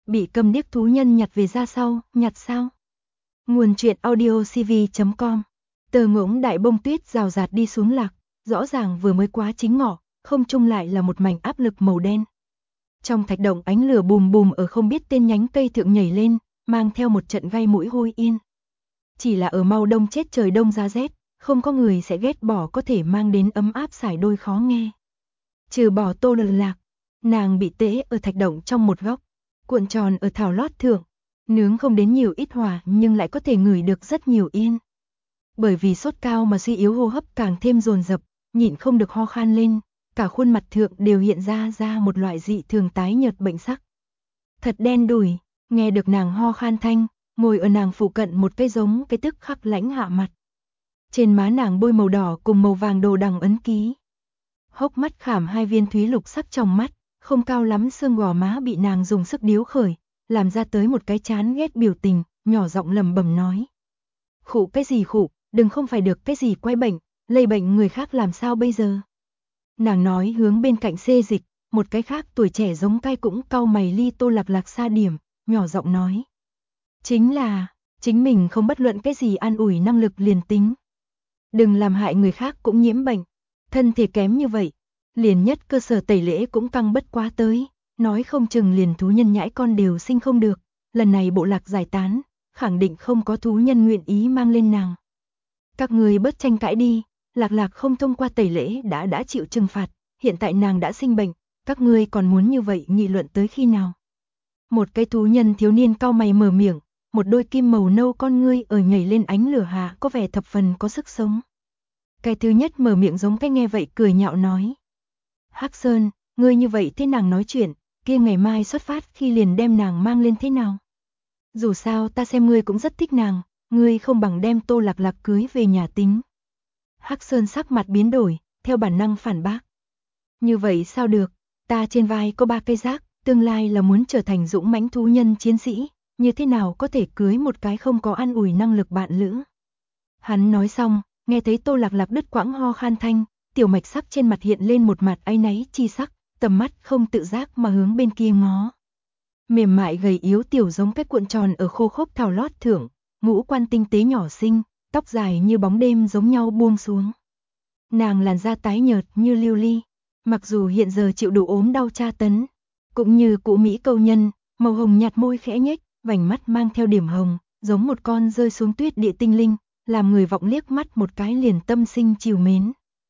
Bị cầm điếc thú nhân nhặt về ra sau, nhặt sao? Nguồn truyện audiocv.com. Tờ ngỗng đại bông tuyết rào rạt đi xuống lạc, rõ ràng vừa mới quá chính ngọ, không trung lại là một mảnh áp lực màu đen. Trong thạch động ánh lửa bùm bùm ở không biết tên nhánh cây thượng nhảy lên, mang theo một trận gai mũi hôi yên. Chỉ là ở mau đông chết trời đông giá rét, không có người sẽ ghét bỏ có thể mang đến ấm áp sải đôi khó nghe. Trừ bỏ Tô Lật Lạc, nàng bị tễ ở thạch động trong một góc, cuộn tròn ở thảo lót thượng, nướng không đến nhiều ít hỏa nhưng lại có thể ngửi được rất nhiều yên. Bởi vì sốt cao mà suy yếu hô hấp càng thêm dồn dập, nhịn không được ho khan lên, cả khuôn mặt thượng đều hiện ra một loại dị thường tái nhợt bệnh sắc. Thật đen đủi, nghe được nàng ho khan thanh, ngồi ở nàng phụ cận một cây giống cái tức khắc lãnh hạ mặt. Trên má nàng bôi màu đỏ cùng màu vàng đồ đằng ấn ký. Hốc mắt khảm hai viên thúy lục sắc trong mắt, không cao lắm xương gò má bị nàng dùng sức điếu khởi, làm ra tới một cái chán ghét biểu tình, nhỏ giọng lẩm bẩm nói. Khụ cái gì khụ, đừng không phải được cái gì quay bệnh, lây bệnh người khác làm sao bây giờ. Nàng nói hướng bên cạnh xê dịch, một cái khác tuổi trẻ giống cai cũng cau mày ly Tô Lạc Lạc xa điểm, nhỏ giọng nói. Chính là, chính mình không bất luận cái gì an ủi năng lực liền tính. Đừng làm hại người khác cũng nhiễm bệnh, thân thể kém như vậy, liền nhất cơ sở tẩy lễ cũng căng bất quá tới, nói không chừng liền thú nhân nhãi con đều sinh không được, lần này bộ lạc giải tán, khẳng định không có thú nhân nguyện ý mang lên nàng. Các người bớt tranh cãi đi, Lạc Lạc không thông qua tẩy lễ đã chịu trừng phạt, hiện tại nàng đã sinh bệnh, các ngươi còn muốn như vậy nghị luận tới khi nào? Một cái thú nhân thiếu niên cau mày mở miệng, một đôi kim màu nâu con ngươi ở nhảy lên ánh lửa hạ có vẻ thập phần có sức sống. Cái thứ nhất mở miệng giống cái nghe vậy cười nhạo nói. Hắc Sơn, ngươi như vậy thế nàng nói chuyện, kia ngày mai xuất phát khi liền đem nàng mang lên thế nào? Dù sao ta xem ngươi cũng rất thích nàng, ngươi không bằng đem Tô Lạc Lạc cưới về nhà tính. Hắc Sơn sắc mặt biến đổi, theo bản năng phản bác. Như vậy sao được, ta trên vai có 3 cây giác, tương lai là muốn trở thành dũng mãnh thú nhân chiến sĩ, như thế nào có thể cưới một cái không có an ủi năng lực bạn lữ. Hắn nói xong, nghe thấy Tô Lạc Lạc đứt quãng ho khan thanh, tiểu mạch sắc trên mặt hiện lên một mặt áy náy chi sắc, tầm mắt không tự giác mà hướng bên kia ngó. Mềm mại gầy yếu tiểu giống cái cuộn tròn ở khô khốc thảo lót thượng, ngũ quan tinh tế nhỏ xinh, tóc dài như bóng đêm giống nhau buông xuống. Nàng làn da tái nhợt như lưu ly, mặc dù hiện giờ chịu đủ ốm đau tra tấn, cũng như cụ Mỹ câu nhân, màu hồng nhạt môi khẽ nhếch, vành mắt mang theo điểm hồng, giống một con rơi xuống tuyết địa tinh linh, làm người vọng liếc mắt một cái liền tâm sinh trìu mến.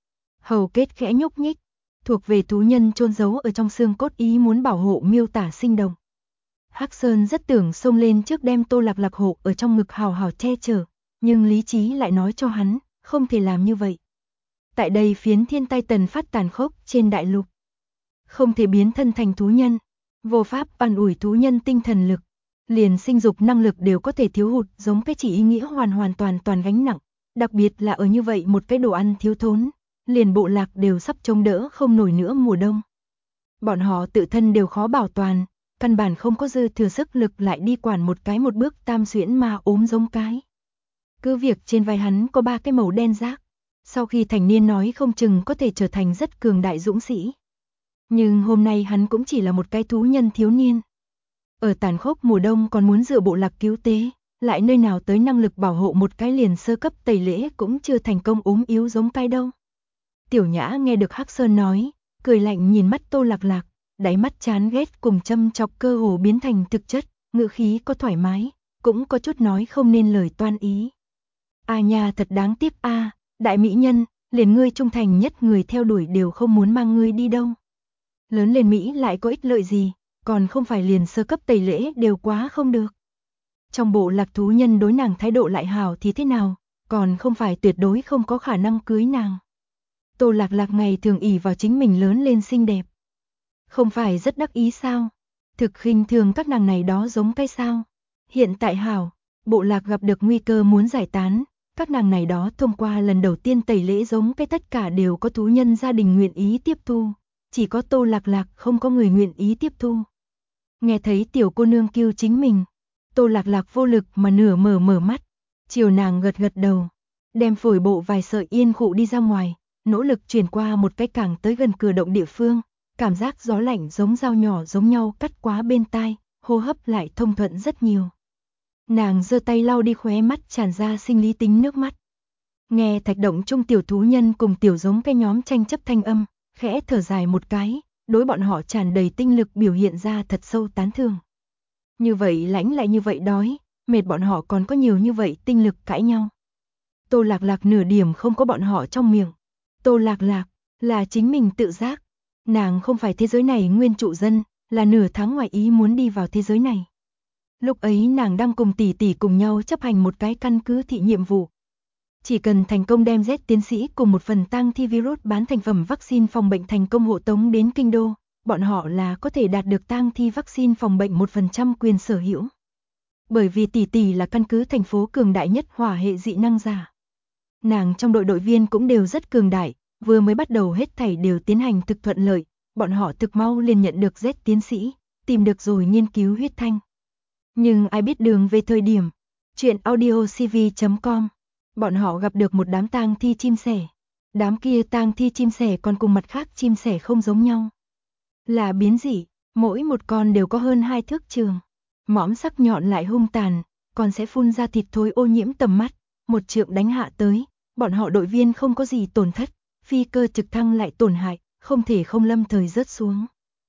Hầu kết khẽ nhúc nhích, thuộc về thú nhân chôn giấu ở trong xương cốt ý muốn bảo hộ miêu tả sinh động. Hắc Sơn rất tưởng xông lên trước đem Tô Lạc Lạc hộ ở trong ngực hào hào che chở, nhưng lý trí lại nói cho hắn, không thể làm như vậy. Tại đây phiến thiên tai tần phát tàn khốc trên đại lục, không thể biến thân thành thú nhân, vô pháp an ủi thú nhân tinh thần lực, liền sinh dục năng lực đều có thể thiếu hụt, giống cái chỉ ý nghĩa hoàn toàn gánh nặng, đặc biệt là ở như vậy một cái đồ ăn thiếu thốn, liền bộ lạc đều sắp chống đỡ không nổi nữa mùa đông. Bọn họ tự thân đều khó bảo toàn, căn bản không có dư thừa sức lực lại đi quản một bước tam xuyễn mà ốm giống cái. Cứ việc trên vai hắn có 3 cái màu đen rác, sau khi thành niên nói không chừng có thể trở thành rất cường đại dũng sĩ. Nhưng hôm nay hắn cũng chỉ là một cái thú nhân thiếu niên. Ở tàn khốc mùa đông còn muốn dựa bộ lạc cứu tế, lại nơi nào tới năng lực bảo hộ một cái liền sơ cấp tẩy lễ cũng chưa thành công ốm yếu giống cái đâu. Tiểu Nhã nghe được Hắc Sơn nói, cười lạnh nhìn mắt Tô Lạc Lạc, đáy mắt chán ghét cùng châm chọc cơ hồ biến thành thực chất, ngữ khí có thoải mái, cũng có chút nói không nên lời toan ý. A nha thật đáng tiếc a, đại mỹ nhân, liền ngươi trung thành nhất người theo đuổi đều không muốn mang ngươi đi đâu. Lớn lên Mỹ lại có ích lợi gì, còn không phải liền sơ cấp tẩy lễ đều quá không được. Trong bộ lạc thú nhân đối nàng thái độ lại hảo thì thế nào, còn không phải tuyệt đối không có khả năng cưới nàng. Tô Lạc Lạc ngày thường ỷ vào chính mình lớn lên xinh đẹp. Không phải rất đắc ý sao? Thực khinh thường các nàng này đó giống cái sao? Hiện tại hảo, bộ lạc gặp được nguy cơ muốn giải tán, các nàng này đó thông qua lần đầu tiên tẩy lễ giống cái tất cả đều có thú nhân gia đình nguyện ý tiếp thu, chỉ có Tô Lạc Lạc không có người nguyện ý tiếp thu. Nghe thấy tiểu cô nương kêu chính mình, Tô Lạc Lạc vô lực mà nửa mở mắt, chiều nàng gật đầu, đem phổi bộ vài sợi yên khụ đi ra ngoài, nỗ lực chuyển qua một cái càng tới gần cửa động địa phương, cảm giác gió lạnh giống dao nhỏ giống nhau cắt quá bên tai, hô hấp lại thông thuận rất nhiều. Nàng giơ tay lau đi khóe mắt tràn ra sinh lý tính nước mắt. Nghe thạch động chung tiểu thú nhân cùng tiểu giống cái nhóm tranh chấp thanh âm, khẽ thở dài một cái, đối bọn họ tràn đầy tinh lực biểu hiện ra thật sâu tán thưởng. Như vậy lãnh lại như vậy đói, mệt bọn họ còn có nhiều như vậy tinh lực cãi nhau. Tô Lạc Lạc nửa điểm không có bọn họ trong miệng. Tô Lạc Lạc là chính mình tự giác. Nàng không phải thế giới này nguyên trụ dân, là nửa tháng ngoài ý muốn đi vào thế giới này. Lúc ấy nàng đang cùng tỷ tỷ cùng nhau chấp hành một cái căn cứ thị nhiệm vụ. Chỉ cần thành công đem Z tiến sĩ cùng một phần tang thi virus bán thành phẩm vaccine phòng bệnh thành công hộ tống đến kinh đô, bọn họ là có thể đạt được tang thi vaccine phòng bệnh 1% quyền sở hữu. Bởi vì tỷ tỷ là căn cứ thành phố cường đại nhất hỏa hệ dị năng giả. Nàng trong đội viên cũng đều rất cường đại, vừa mới bắt đầu hết thảy đều tiến hành thực thuận lợi, bọn họ thực mau liền nhận được Z tiến sĩ, tìm được rồi nghiên cứu huyết thanh. Nhưng ai biết đường về thời điểm, chuyện audiocv.com, bọn họ gặp được một đám tang thi chim sẻ. Đám kia tang thi chim sẻ còn cùng mặt khác chim sẻ không giống nhau. Là biến dị, mỗi một con đều có hơn 2 thước trường. Mõm sắc nhọn lại hung tàn, còn sẽ phun ra thịt thối ô nhiễm tầm mắt, một trượng đánh hạ tới, bọn họ đội viên không có gì tổn thất, phi cơ trực thăng lại tổn hại, không thể không lâm thời rớt xuống.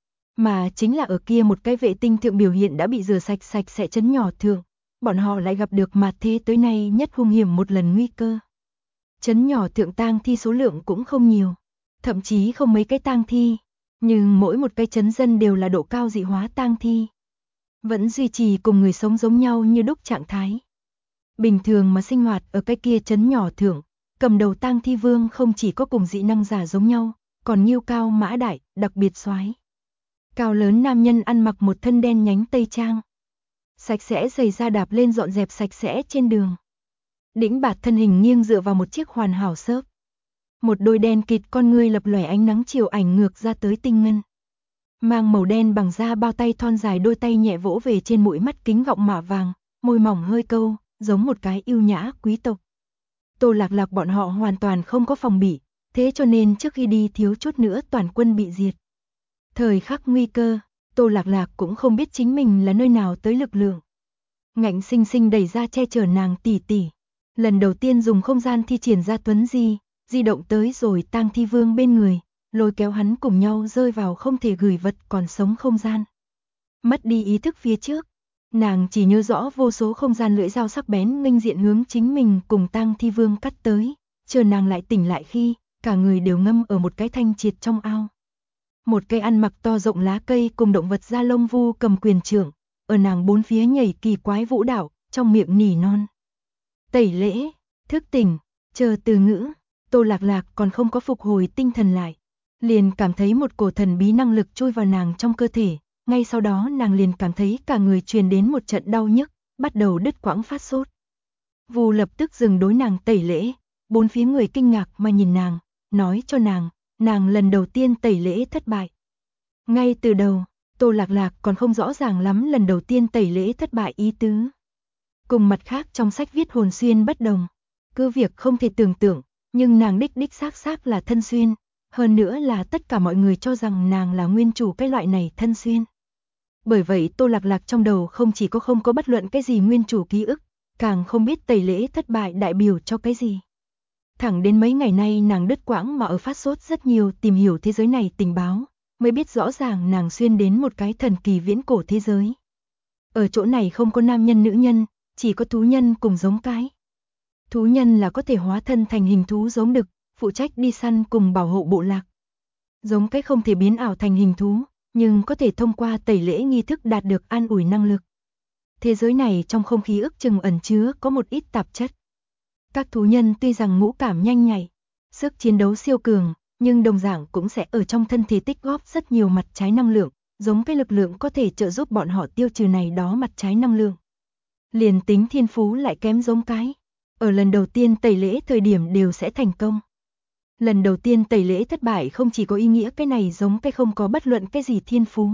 Mà chính là ở kia một cái vệ tinh thượng biểu hiện đã bị rửa sạch sẽ chấn nhỏ thượng, bọn họ lại gặp được mà thế tới nay nhất hung hiểm một lần nguy cơ. Chấn nhỏ thượng tang thi số lượng cũng không nhiều, thậm chí không mấy cái tang thi, nhưng mỗi một cái chấn dân đều là độ cao dị hóa tang thi. Vẫn duy trì cùng người sống giống nhau như đúc trạng thái. Bình thường mà sinh hoạt ở cái kia chấn nhỏ thượng, cầm đầu tang thi vương không chỉ có cùng dị năng giả giống nhau, còn nhiêu cao mã đại, đặc biệt soái. Cao lớn nam nhân ăn mặc một thân đen nhánh tây trang. Sạch sẽ giày da đạp lên dọn dẹp sạch sẽ trên đường. Đĩnh bạt thân hình nghiêng dựa vào một chiếc hoàn hảo xớp. Một đôi đen kịt con ngươi lập lòe ánh nắng chiều ảnh ngược ra tới tinh ngân. Mang màu đen bằng da bao tay thon dài đôi tay nhẹ vỗ về trên mũi mắt kính gọng mạ vàng, môi mỏng hơi câu, giống một cái yêu nhã quý tộc. Tô Lạc Lạc bọn họ hoàn toàn không có phòng bị, thế cho nên trước khi đi thiếu chút nữa toàn quân bị diệt. Thời khắc nguy cơ, Tô Lạc Lạc cũng không biết chính mình là nơi nào tới lực lượng. Ngạnh sinh sinh đẩy ra che chở nàng tỷ tỷ. Lần đầu tiên dùng không gian thi triển ra tuấn di động tới rồi tang thi vương bên người, lôi kéo hắn cùng nhau rơi vào không thể gửi vật còn sống không gian. Mất đi ý thức phía trước, nàng chỉ nhớ rõ vô số không gian lưỡi dao sắc bén nghênh diện hướng chính mình cùng tang thi vương cắt tới, chờ nàng lại tỉnh lại khi, cả người đều ngâm ở một cái thanh triệt trong ao. Một cây ăn mặc to rộng lá cây cùng động vật da lông vu cầm quyền trưởng, ở nàng bốn phía nhảy kỳ quái vũ đạo, trong miệng nỉ non. Tẩy lễ, thức tỉnh, chờ từ ngữ, Tô Lạc Lạc còn không có phục hồi tinh thần lại. Liền cảm thấy một cổ thần bí năng lực chui vào nàng trong cơ thể, ngay sau đó nàng liền cảm thấy cả người truyền đến một trận đau nhức, bắt đầu đứt quãng phát sốt. Vu lập tức dừng đối nàng tẩy lễ, bốn phía người kinh ngạc mà nhìn nàng, nói cho nàng lần đầu tiên tẩy lễ thất bại. Ngay từ đầu, Tô Lạc Lạc còn không rõ ràng lắm lần đầu tiên tẩy lễ thất bại ý tứ. Cùng mặt khác trong sách viết hồn xuyên bất đồng, cứ việc không thể tưởng tượng, nhưng nàng đích xác là thân xuyên, hơn nữa là tất cả mọi người cho rằng nàng là nguyên chủ cái loại này thân xuyên. Bởi vậy Tô Lạc Lạc trong đầu không chỉ có không có bất luận cái gì nguyên chủ ký ức, càng không biết tẩy lễ thất bại đại biểu cho cái gì. Thẳng đến mấy ngày nay nàng đứt quãng mà ở phát sốt rất nhiều tìm hiểu thế giới này tình báo, mới biết rõ ràng nàng xuyên đến một cái thần kỳ viễn cổ thế giới. Ở chỗ này không có nam nhân nữ nhân, chỉ có thú nhân cùng giống cái. Thú nhân là có thể hóa thân thành hình thú giống đực, phụ trách đi săn cùng bảo hộ bộ lạc. Giống cái không thể biến ảo thành hình thú, nhưng có thể thông qua tẩy lễ nghi thức đạt được an ủi năng lực. Thế giới này trong không khí ước chừng ẩn chứa có một ít tạp chất. Các thú nhân tuy rằng ngũ cảm nhanh nhạy, sức chiến đấu siêu cường, nhưng đồng dạng cũng sẽ ở trong thân thể tích góp rất nhiều mặt trái năng lượng, giống cái lực lượng có thể trợ giúp bọn họ tiêu trừ này đó mặt trái năng lượng. Liền tính thiên phú lại kém giống cái, ở lần đầu tiên tẩy lễ thời điểm đều sẽ thành công. Lần đầu tiên tẩy lễ thất bại không chỉ có ý nghĩa cái này giống cái không có bất luận cái gì thiên phú,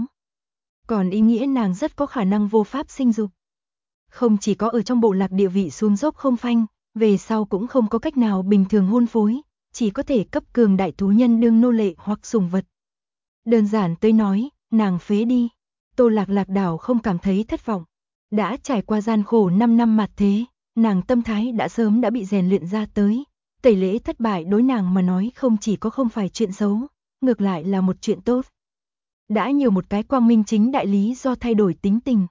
còn ý nghĩa nàng rất có khả năng vô pháp sinh dục. Không chỉ có ở trong bộ lạc địa vị xuống dốc không phanh, về sau cũng không có cách nào bình thường hôn phối, chỉ có thể cấp cường đại thú nhân đương nô lệ hoặc sủng vật. Đơn giản tới nói, nàng phế đi. Tô Lạc Lạc đảo không cảm thấy thất vọng. Đã trải qua gian khổ 5 năm mạt thế, nàng tâm thái đã sớm đã bị rèn luyện ra tới. Tẩy lễ thất bại đối nàng mà nói không chỉ có không phải chuyện xấu, ngược lại là một chuyện tốt. Đã nhiều một cái quang minh chính đại lý do thay đổi tính tình.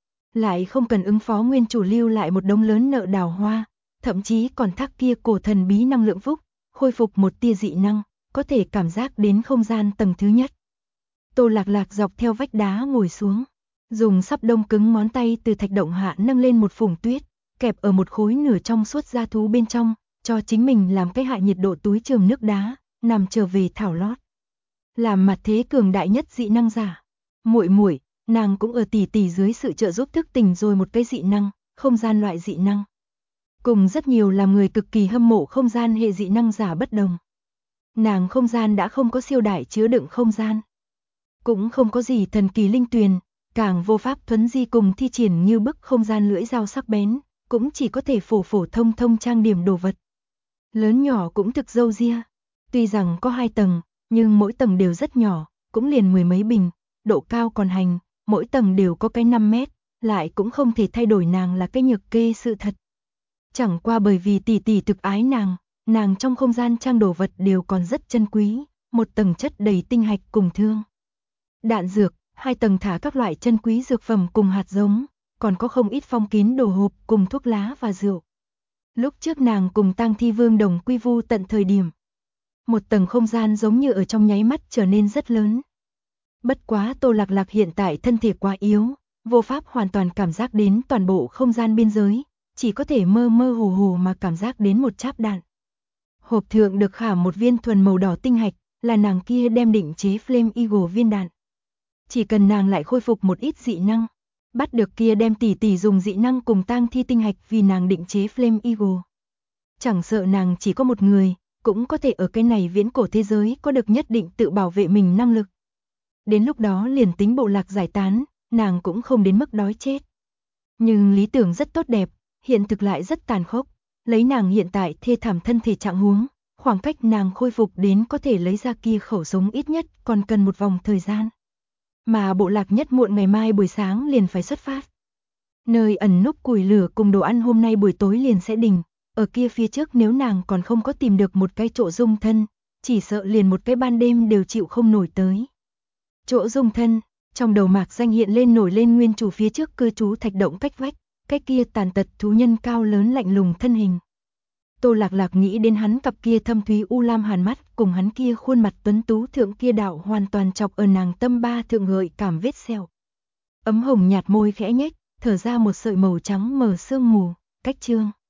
Lại không cần ứng phó nguyên chủ lưu lại một đống lớn nợ đào hoa, thậm chí còn thác kia cổ thần bí năng lượng phúc, khôi phục một tia dị năng, có thể cảm giác đến không gian tầng thứ nhất. Tô Lạc Lạc dọc theo vách đá ngồi xuống, dùng sắp đông cứng ngón tay từ thạch động hạ nâng lên một phùng tuyết, kẹp ở một khối nửa trong suốt da thú bên trong, cho chính mình làm cái hạ nhiệt độ túi chườm nước đá, nằm trở về thảo lót. Làm mặt thế cường đại nhất dị năng giả. Muội muội, nàng cũng ở tỷ tỷ dưới sự trợ giúp thức tỉnh rồi một cái dị năng, không gian loại dị năng. Cùng rất nhiều làm người cực kỳ hâm mộ không gian hệ dị năng giả bất đồng. Nàng không gian đã không có siêu đại chứa đựng không gian. Cũng không có gì thần kỳ linh tuyền, càng vô pháp thuấn di cùng thi triển như bức không gian lưỡi dao sắc bén, cũng chỉ có thể phổ phổ thông thông trang điểm đồ vật. Lớn nhỏ cũng thực dâu ria, tuy rằng có 2 tầng, nhưng mỗi tầng đều rất nhỏ, cũng liền 10 mấy bình, độ cao còn hành, mỗi tầng đều có cái 5 mét, lại cũng không thể thay đổi nàng là cái nhược kê sự thật. Chẳng qua bởi vì tỷ tỷ thực ái nàng trong không gian trang đồ vật đều còn rất chân quý, một tầng chất đầy tinh hạch cùng thương. Đạn dược, 2 tầng thả các loại chân quý dược phẩm cùng hạt giống, còn có không ít phong kín đồ hộp cùng thuốc lá và rượu. Lúc trước nàng cùng Tang Thi Vương đồng quy vu tận thời điểm, một tầng không gian giống như ở trong nháy mắt trở nên rất lớn. Bất quá Tô Lạc Lạc hiện tại thân thể quá yếu, vô pháp hoàn toàn cảm giác đến toàn bộ không gian biên giới, chỉ có thể mơ mơ hồ hồ mà cảm giác đến một cháp đạn. Hộp thượng được khảm một viên thuần màu đỏ tinh hạch, là nàng kia đem định chế Flame Eagle viên đạn. Chỉ cần nàng lại khôi phục một ít dị năng, bắt được kia đem tỷ tỷ dùng dị năng cùng Tang Thi tinh hạch vì nàng định chế Flame Eagle. Chẳng sợ nàng chỉ có một người, cũng có thể ở cái này viễn cổ thế giới có được nhất định tự bảo vệ mình năng lực. Đến lúc đó liền tính bộ lạc giải tán, nàng cũng không đến mức đói chết. Nhưng lý tưởng rất tốt đẹp, hiện thực lại rất tàn khốc. Lấy nàng hiện tại thê thảm thân thể trạng huống, khoảng cách nàng khôi phục đến có thể lấy ra kia khẩu súng ít nhất còn cần một vòng thời gian. Mà bộ lạc nhất muộn ngày mai buổi sáng liền phải xuất phát. Nơi ẩn núp củi lửa cùng đồ ăn hôm nay buổi tối liền sẽ đình. Ở kia phía trước nếu nàng còn không có tìm được một cái chỗ dung thân, chỉ sợ liền một cái ban đêm đều chịu không nổi tới. Chỗ dung thân, trong đầu Mạc Danh hiện lên nổi lên nguyên chủ phía trước cư trú thạch động cách vách, cái kia tàn tật thú nhân cao lớn lạnh lùng thân hình. Tô Lạc Lạc nghĩ đến hắn cặp kia thâm thúy u lam hàn mắt cùng hắn kia khuôn mặt tuấn tú thượng kia đạo hoàn toàn chọc ở nàng tâm ba thượng gợi cảm vết sẹo. Ấm hồng nhạt môi khẽ nhếch, thở ra một sợi màu trắng mờ sương mù, cách chương.